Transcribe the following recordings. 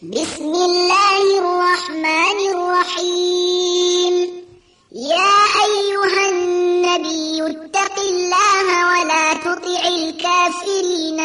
بسم الله الرحمن الرحيم. يا أيها النبي اتق الله ولا تطع الكافرين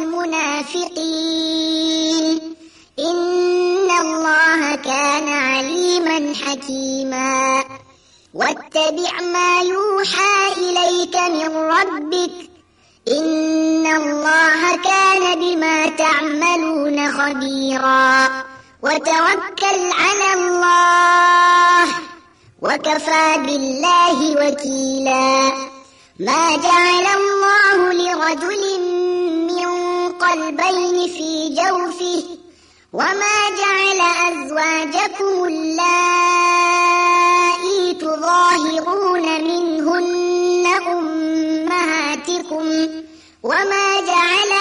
والمنافقين إن الله كان عليما حكيما. واتبع ما يوحى إليك من ربك إن الله كان بما تعملون خبيرا. وتوكل على الله وكفى بالله وكيلا. ما جعل الله لرجل من قلبين في جوفه وما جعل أزواجكم اللائي تظاهرون منهن أمهاتكم وما جعل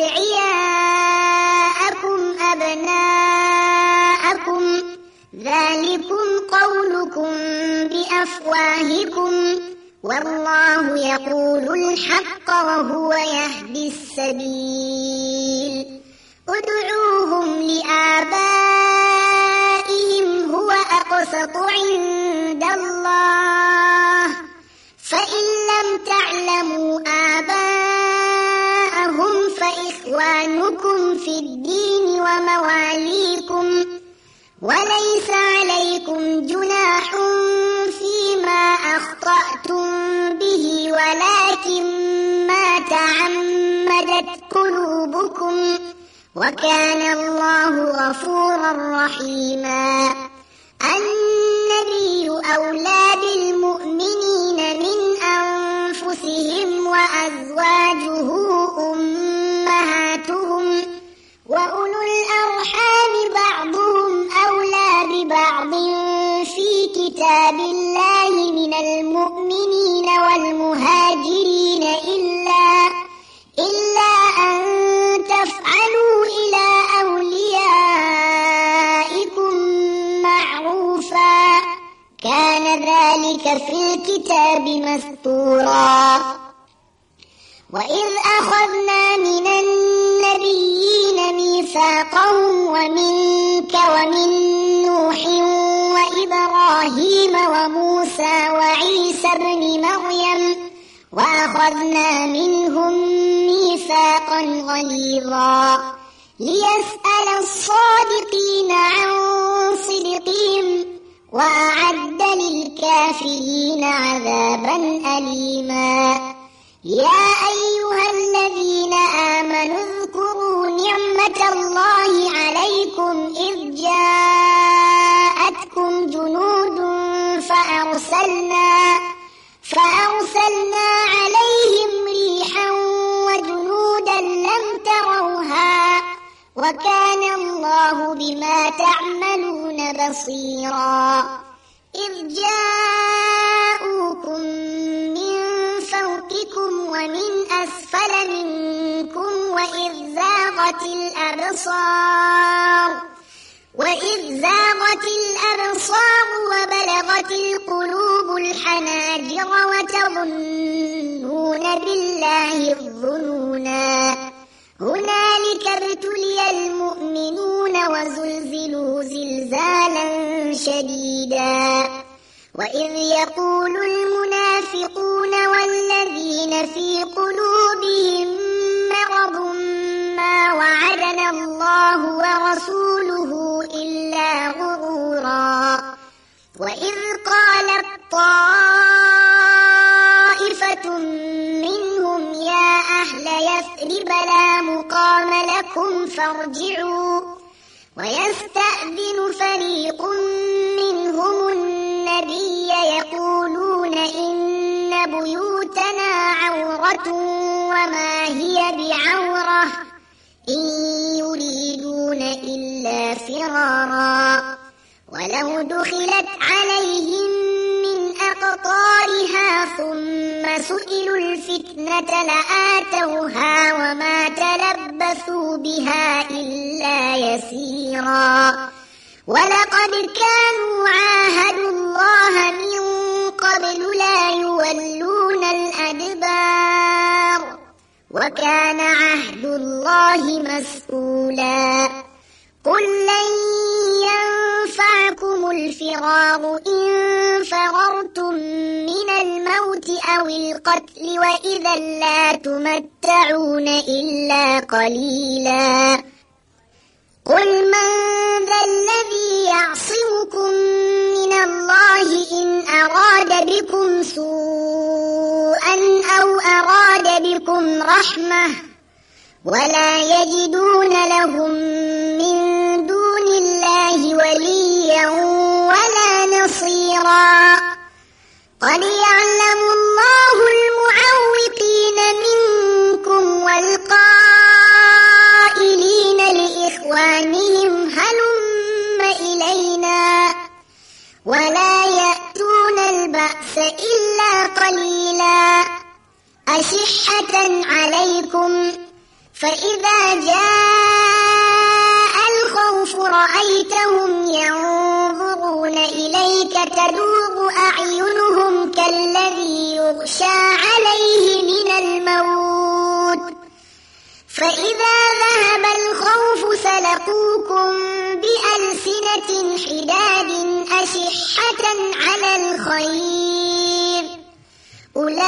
أدعياءكم أبناءكم ذلكم قولكم بأفواهكم والله يقول الحق وهو يهدي السبيل. ادعوهم لآبائهم هو أقسط عند الله فإن لم تعلموا آباءهم فإخوانكم في الدين ومواليكم وليس عليكم جناح فيما أخطأتم به ولكن ما تعمدت قلوبكم وكان الله غفورا رحيما. النبي أولى بالمؤمنين من أنفسهم وأزواجه أمهاتهم وأولو الأرحام بعضهم أولى ببعض في كتاب الله من المؤمنين والمهاجرين إلا أن تفعلوا إلى أوليائكم معروفا كان ذلك في الكتاب مسطورا. وإذ أخذنا من النبيين ميثاقهم ومنك ومن نوح وإبراهيم وموسى وعيسى ابن مريم وأخذنا منهم ميثاقا غليظا ليسأل الصادقين عن صدقهم وأعد للكافرين عذابا أليما. يا أيها الذين آمنوا اذكروا نعمة الله عليكم إذ جاءتكم جنود فأرسلنا عليهم ريحا وجنودا لم تروها وكان الله بما تعملون بصيرا. إذ جاءوكم من فوقكم ومن أسفل منكم وإذ زاغت الأبصار وبلغت القلوب الحناجر وتظنون بالله الظنونا. هنالك ابتلي المؤمنون وزلزلوا زلزالا شديدا. وإذ يقول المنافقون والذين في قلوبهم مرض ما وعدنا الله ورسوله إلا غرورا. وإذ قالت طائفة منهم يا أهل يثرب لا مقام لكم فارجعوا ويستأذن فريق منهم النبي يقولون إن بيوتنا عورة وما هي بعورة إن يريدون إلا فرارا ولو دخلت عليهم من أقطارها ثم سئلوا الفتنة لآتوها وما تلبثوا بها إلا يسيرا. ولقد كانوا عاهدوا الله من قبل لا يولون الأدبار وكان عهد الله مسؤولا. قل لن الفرار إن فررتم من الموت أو القتل وإذا لا تمتعون إلا قليلا قل من ذا الذي يعصمكم من الله إن أراد بكم سوءا أو أراد بكم رحمة ولا يجدون لهم من دون الله وليا ولا نصيرا قد يعلم الله المعوقين منكم والقائلين لإخوانهم هلم إلينا ولا يأتون البأس إلا قليلا أشحة عليكم فإذا جاء الخوف رأيتهم ينظرون إليك تدور أعينهم كالذي يغشى عليه من الموت فإذا ذهب الخوف سلقوكم بألسنة حداد أشحة على الخير أولئك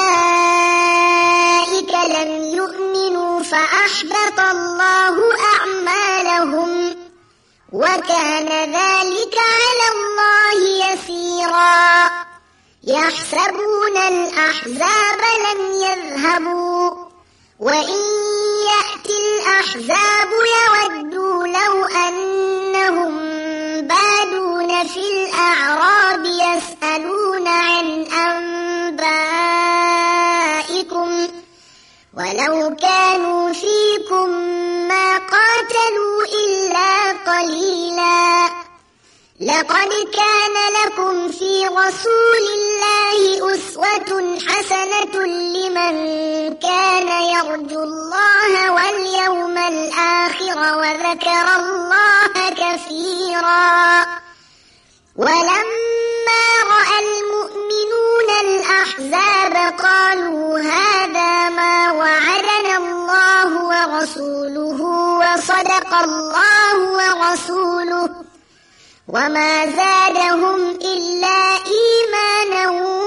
لم يؤمنوا فأحبط الله أعمالهم وكان ذلك على الله يسيرا يحسبون الأحزاب لم يذهبوا وإن يأتي الأحزاب يودوا لو أنهم بادون في الأعراب يسألون عن أنبائكم ولو كانوا فيكم ما قاتلوا إلا قليلا لقد كان لكم في رسول الله أسوة حسنة لمن كان يرجو الله واليوم الآخر وذكر الله كثيرا ولما رأى المؤمنون الأحزاب قالوا هذا ما وعدنا الله ورسوله وصدق الله ورسوله وما زادهم إلا إيمانا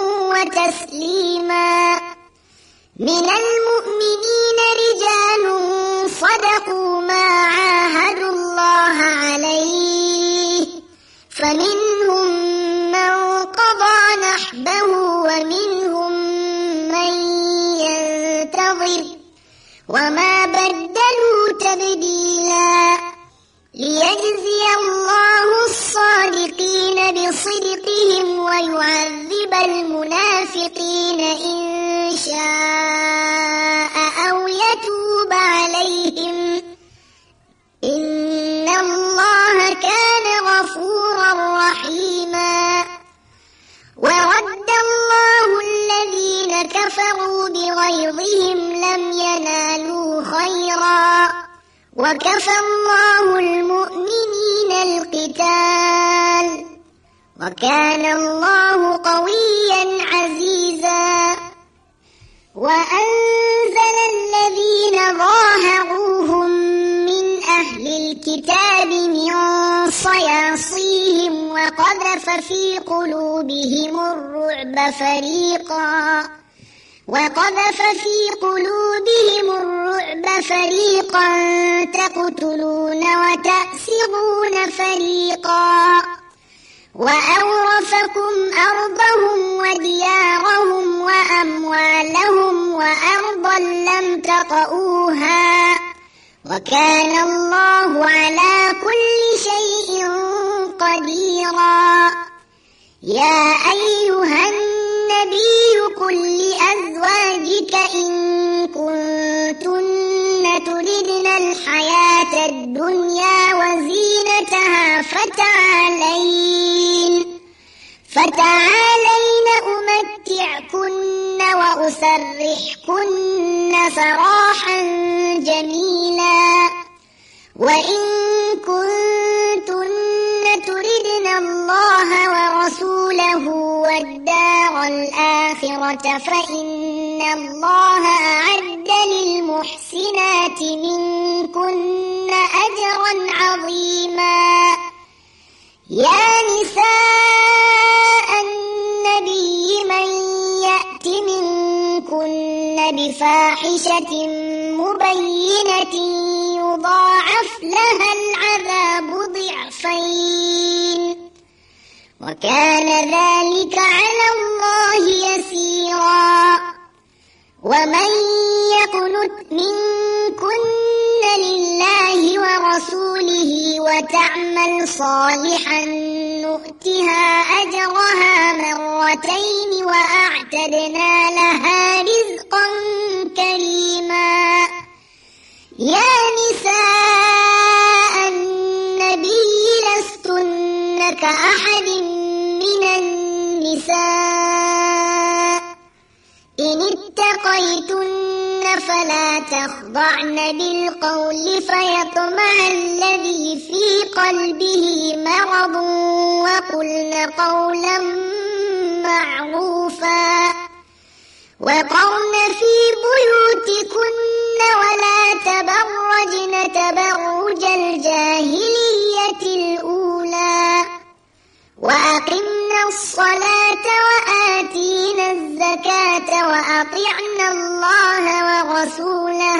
وتسليما من المؤمنين رجال صدقوا ما عاهدوا الله عليه فمنهم من قضى نحبه ومنهم من ينتظر وما بدلوا تبديلا ليجزي الله الصادقين بصدقهم ويعذب المنافقين إن شاء أو يتوب عليهم إن الله كان غفورا رحيما ورد الله الذين كفروا بغيظهم لم ينالوا خيرا وكفى الله المؤمنين القتال وكان الله قويا عزيزا وأنزل الذين ظاهروهم من أهل الكتاب من صياصيهم وقذف في قلوبهم الرعب فريقا تقتلون وتأسرون فريقا وأورثكم أرضهم وديارهم وأموالهم وأرضا لم تطئوها وكان الله على كل شيء قديرا يا أيها النبي قل لأزواجك إن كنتن تردن الحياة الدنيا وزينتها فتعالين أمتعكن وأسرحكن سراحا جميلا وإن كنتن تردن الله ورسوله والدار الآخرة فإن الله أعد للمحسنات منكن أجرا عظيما يا نساء وكان ذلك على الله يسيرا ومن يقنت منكن لله ورسوله وتعمل صالحا نؤتها أجرها مرتين وأعتدنا لها رزقا كريما يا نساء النبي لستن كأحد من النساء إن اتقيتن فلا تخضعن بالقول فيطمع الذي في قلبه مرض وقلن قولا معروفا وقرن في بيوتكن ولا تبرجن تبرج الجاهلية الأولى وأقمنا الصلاة وآتينا الزكاة وأطعنا الله ورسوله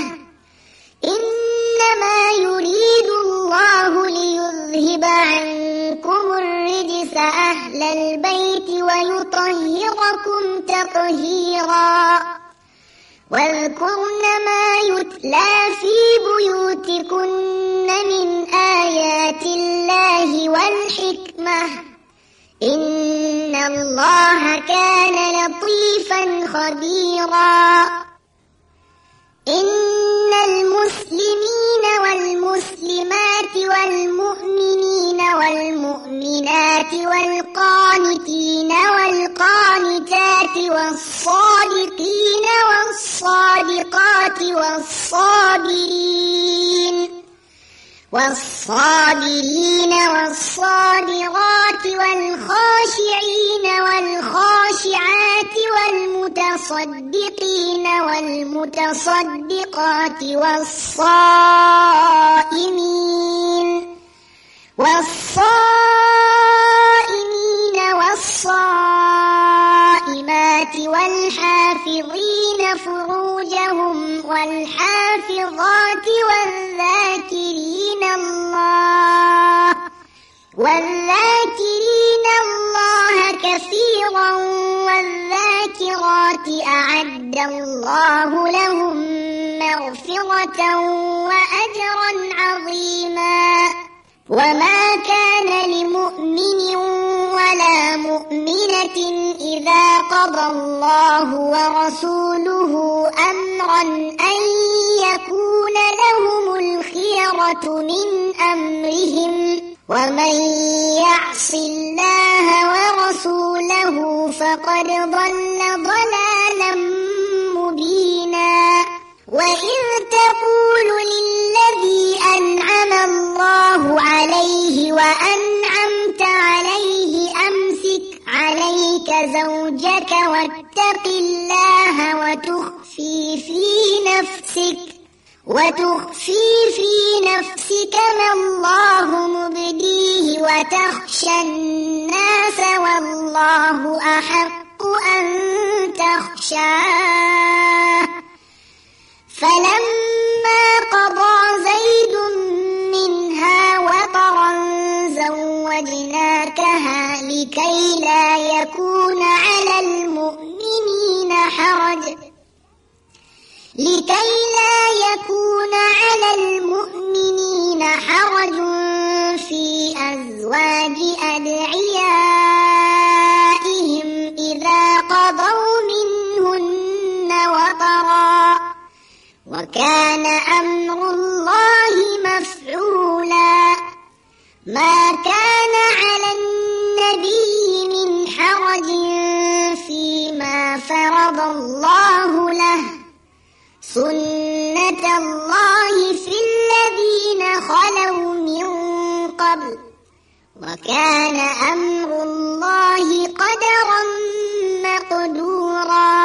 إنما يريد الله ليذهب عنكم الرجس أهل البيت ويطهركم تطهيرا واذكرن ما يتلى في بيوتكن من آيات الله والحكمة إن الله كان لطيفا خبيرا إن المسلمين والمسلمات والمؤمنين والمؤمنات والقانتين والقانتات والصادقين والصادقات والصابرين والصابرات والخاشعين والخاشعات والمتصدقين والمتصدقات والصائمين والصائمات والحافظين فروجهم والحافظات والذاكرين الله كثيرا والذاكرات أعد الله لهم مغفرة وأجرا عظيما وما كان لمؤمن ولا مؤمنة إذا قضى الله ورسوله أمرا أن يكون لهم الخيرة من أمرهم ومن يعص الله ورسوله فقد ضل ضلالا مبينا وإذ تقول للذي أنعم الله عليه وأنعمت عليه أمسك عليك زوجك واتق الله وتخفي في نفسك ما الله مبديه وتخشى الناس والله أحق أن تخشاه فلما قضى زيد منها وطرا زوجناكها لكي لا يكون على المؤمنين حرج في أزواج أدعيائهم إذا قضوا منهن وطرا وكان أمر الله مفعولا ما كان على النبي من حرج فيما فرض الله له سنة الله في الذين خلوا من قبل وكان أمر الله قدرا مقدورا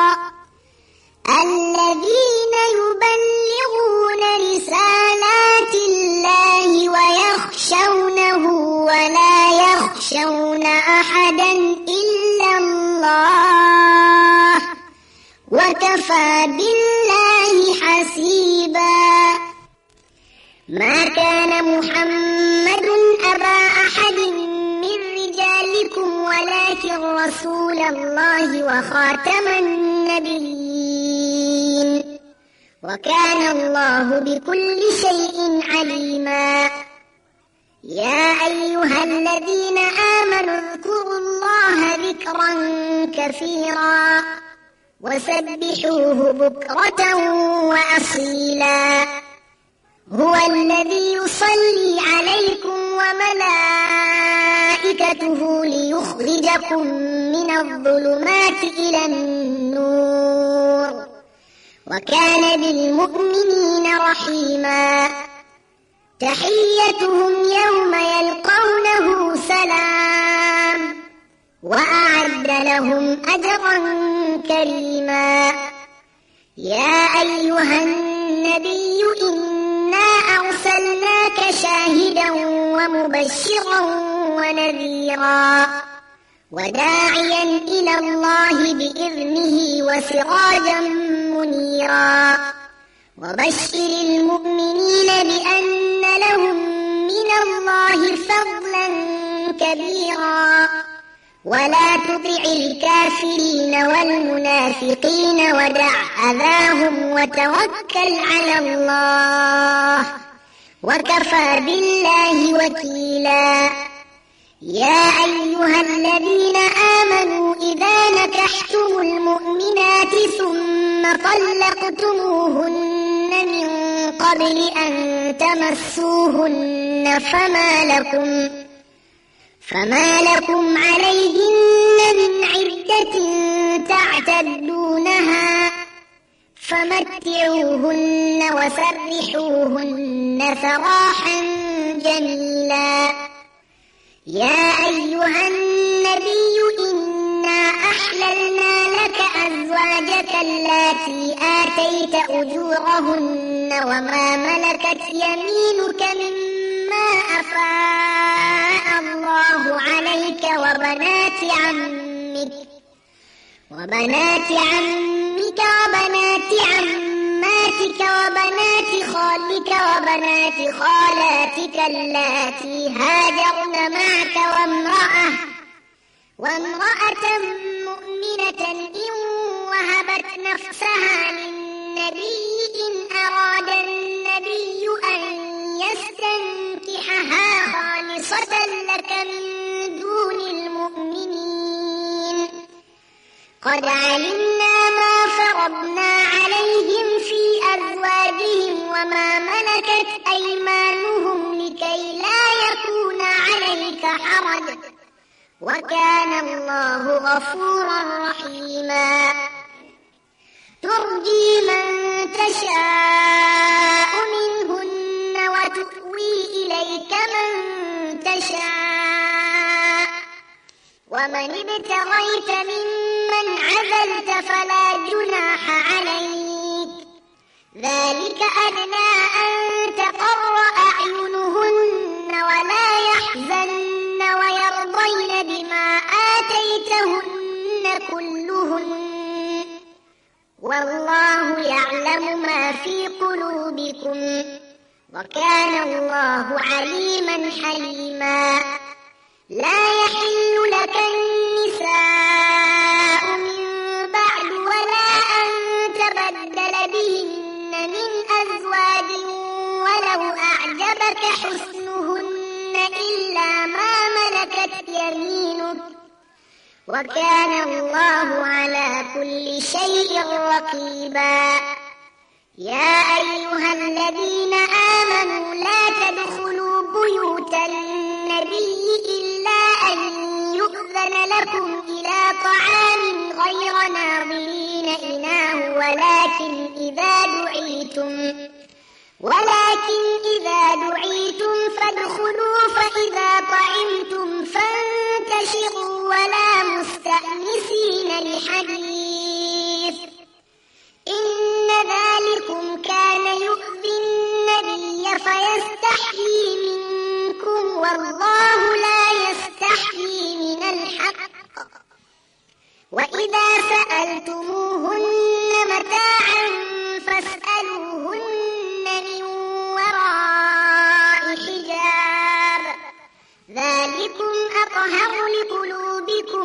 الذين يبلغون رسالات الله ويخشونه ولا يخشون أحدا إلا الله وكفى بالله حسيبا ما كان محمد أبا أحد من رجالكم ولكن رسول الله وخاتم النبيين، وكان الله بكل شيء عليما. يا أيها الذين آمنوا اذكروا الله ذكرا كثيرا وسبحوه بكرة وأصيلا. هو الذي يصلي عليكم وملائكته ليخرجكم من الظلمات إلى النور، وكان بالمؤمنين رحيما. تحيتهم يوم يلقونه سلام، وأعد لهم أجرا كريما. يا أيها النبي إنا أرسلناك شاهدا ومبشرا ونذيرا وداعيا إلى الله بإذنه وسراجا منيرا. وبشر المؤمنين بأن لهم من الله فضلا كبيرا. ولا تطع الكافرين والمنافقين ودع أذاهم وتوكل على الله، وكفى بالله وكيلا. يا أيها الذين آمنوا إذا نكحتم المؤمنات ثم طلقتموهن من قبل أن تمسوهن فما لكم عليهن من عدة تعتدونها، فمتعوهن وسرحوهن سراحا جميلا. يا أيها النبي إنا أحللنا لك أزواجك اللاتي آتيت أجورهن وما ملكت يمينك مما أفاء الله عليك وبنات عمك وبنات عماتك وبنات خالك وبنات خالاتك اللاتي هاجرن معك وامرأة مؤمنة إن وهبت نفسها للنبي إن أراد النبي أن يستنكحها خالصة لك من دون المؤمنين. قد علمنا ما فرضنا عليهم في أزواجهم وما ملكت أيمانهم لكي لا يكون عليك حرج، وكان الله غفورا رحيما. ترجي من تشاء منهن وتؤوي إليك من تشاء، ومن ابتغيت ممن عزلت فلا جناح عليك، ذلك أدنى أن تقر أعينهن ولا يحزن ويرضين بما آتيتهن كلهن، والله يعلم ما في قلوبكم، وكان الله عليما حليما. لا يحل لك النساء من بعد ولا أن تبدل بهن من أزواج ولو أعجبك حسنهن إلا ما ملكت يمينك، وكان الله على كل شيء رقيبا. يا أيها الذين آمنوا لا تدخلوا بيوت النبي إلا أن يؤذن لكم إلى طعام غير ناظرين إناه ولكن إذا دعيتم فادخلوا، فإذا طعمتم فانتشروا ولا مستأنسين لحديث، إن ذلكم كان يؤذي النبي فيستحيي منكم، والله لا يستحيي من الحق. وإذا سألتموهن متاعا فاسألوهن من وراء حجاب، ذلكم أطهر لقلوبكم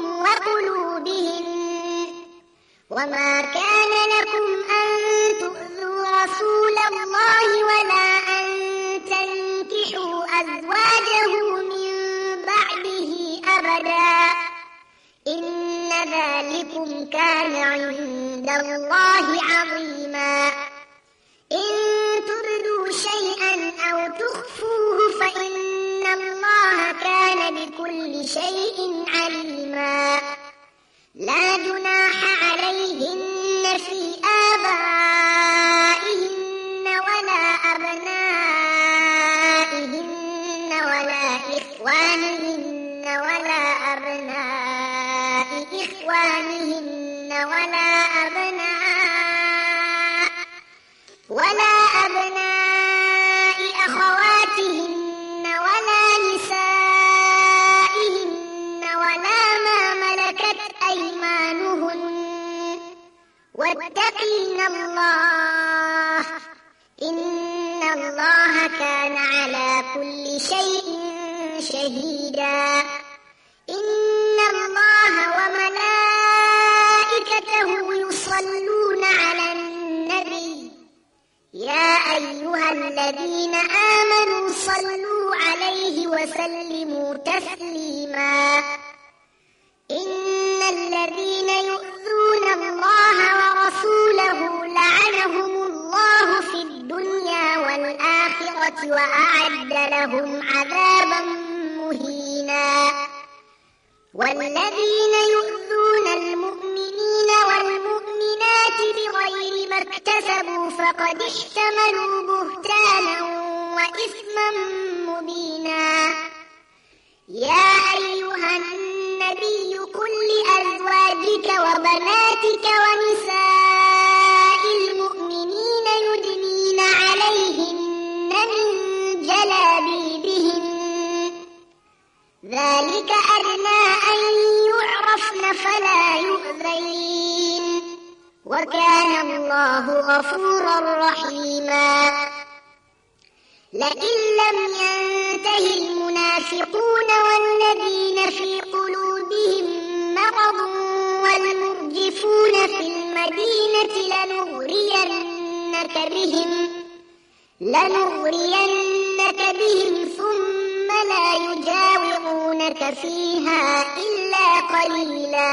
وما كان لكم أن تؤذوا رسول الله ولا أن تنكحوا أزواجه من بعده أبدا إن ذلكم كان عند الله عظيما إن تبدوا شيئا أو تخفوه فإن الله كان بكل شيء عليما لا جناح عليهن في آبائهن ولا أبنائهن ولا إخوانهن ولا أبناء إخوانهن ولا أبناء أخواتهن ولا نسائهن ولا ما ملكت أيمانهن واتقين الله إن الله كان على كل شيء شهيدا إن الله وملائكته يصلون على النبي يا أيها الذين آمنوا صلوا عليه وسلموا تسليما إن الذين يؤذون الله ورسوله لعنهم الله في الدنيا والآخرة وأعد لهم عذابا مهينا والذين يؤذون المؤمنين والمؤمنات بغير ما اكتسبوا فقد احتملوا بهتانا وإثما مبينا يا أيها النبي قل لأزواجك وبناتك ونساء المؤمنين يدنين عليهن من جلابيبهن ذلك أدنى أن يعرفن فلا يؤذين وكان الله غفورا رحيما لئن لم ينته المنافقون والذين في قلوبهم مرض والمرجفون في المدينة لنغرينك بهم ثم لا يجاورونك فيها إلا قليلا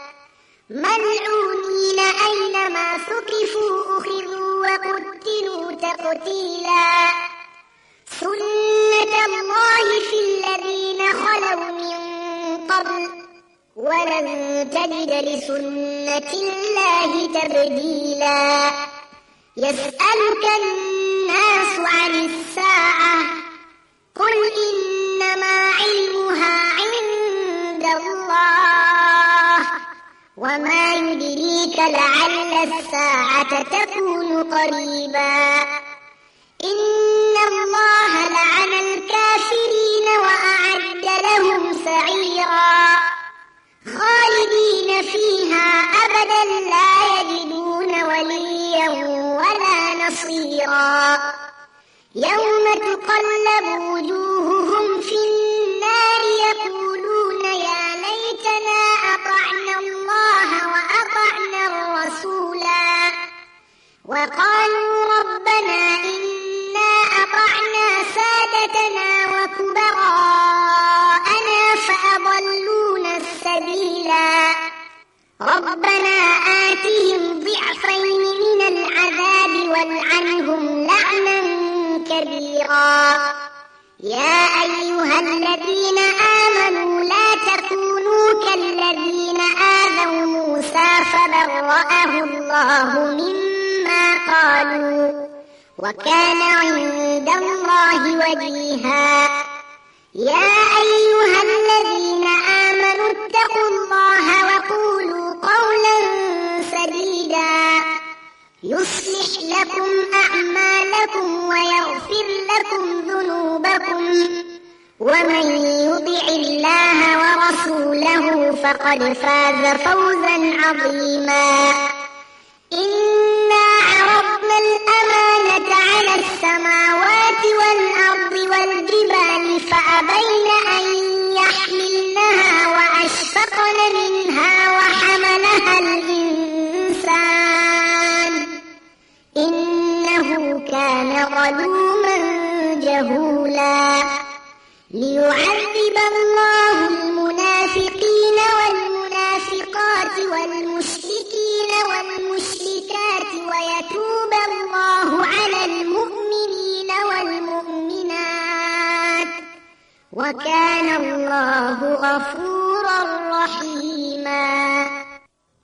ملعونين أينما ثقفوا أخذوا وقتلوا تقتيلا سنة الله في الذين خلوا من قبل ولن تجد لسنة الله تبديلا يسألك الناس عن الساعة قل إنما علمها عند الله وما يدريك لعل الساعة تكون قريبا إن الله لعن الكافرين وأعد لهم سعيرا خالدين فيها أبدا لا يجدون وليا ولا نصيرا يوم تقلب وجوههم في النار يقولون يا ليتنا أطعنا الله وأطعنا الرسولا وقالوا ربنا إنا أطعنا سادتنا وكبراءنا فأضلونا السبيلا ربنا آتهم ضعفين من العذاب والعنهم لعنا كبيرا يا أيها الذين آمنوا لا تكونوا كالذين آذوا موسى فبرأه الله مما قالوا وكان عند الله وجيها يا أيها الذين آمنوا اتقوا الله وقولوا قولا سديدا يصلح لكم أعمالكم ويغفر لكم ذنوبكم ومن يطع الله ورسوله فقد فاز فوزا عظيما إنا عرضنا الأمانة على السماوات والأرض والجبال فأبين أن يحملنها وأشفقن منها وحملها الإنسان كان ظلوما جهولا ليعذب الله المنافقين والمنافقات والمشركين والمشركات ويتوب الله على المؤمنين والمؤمنات وكان الله غفورا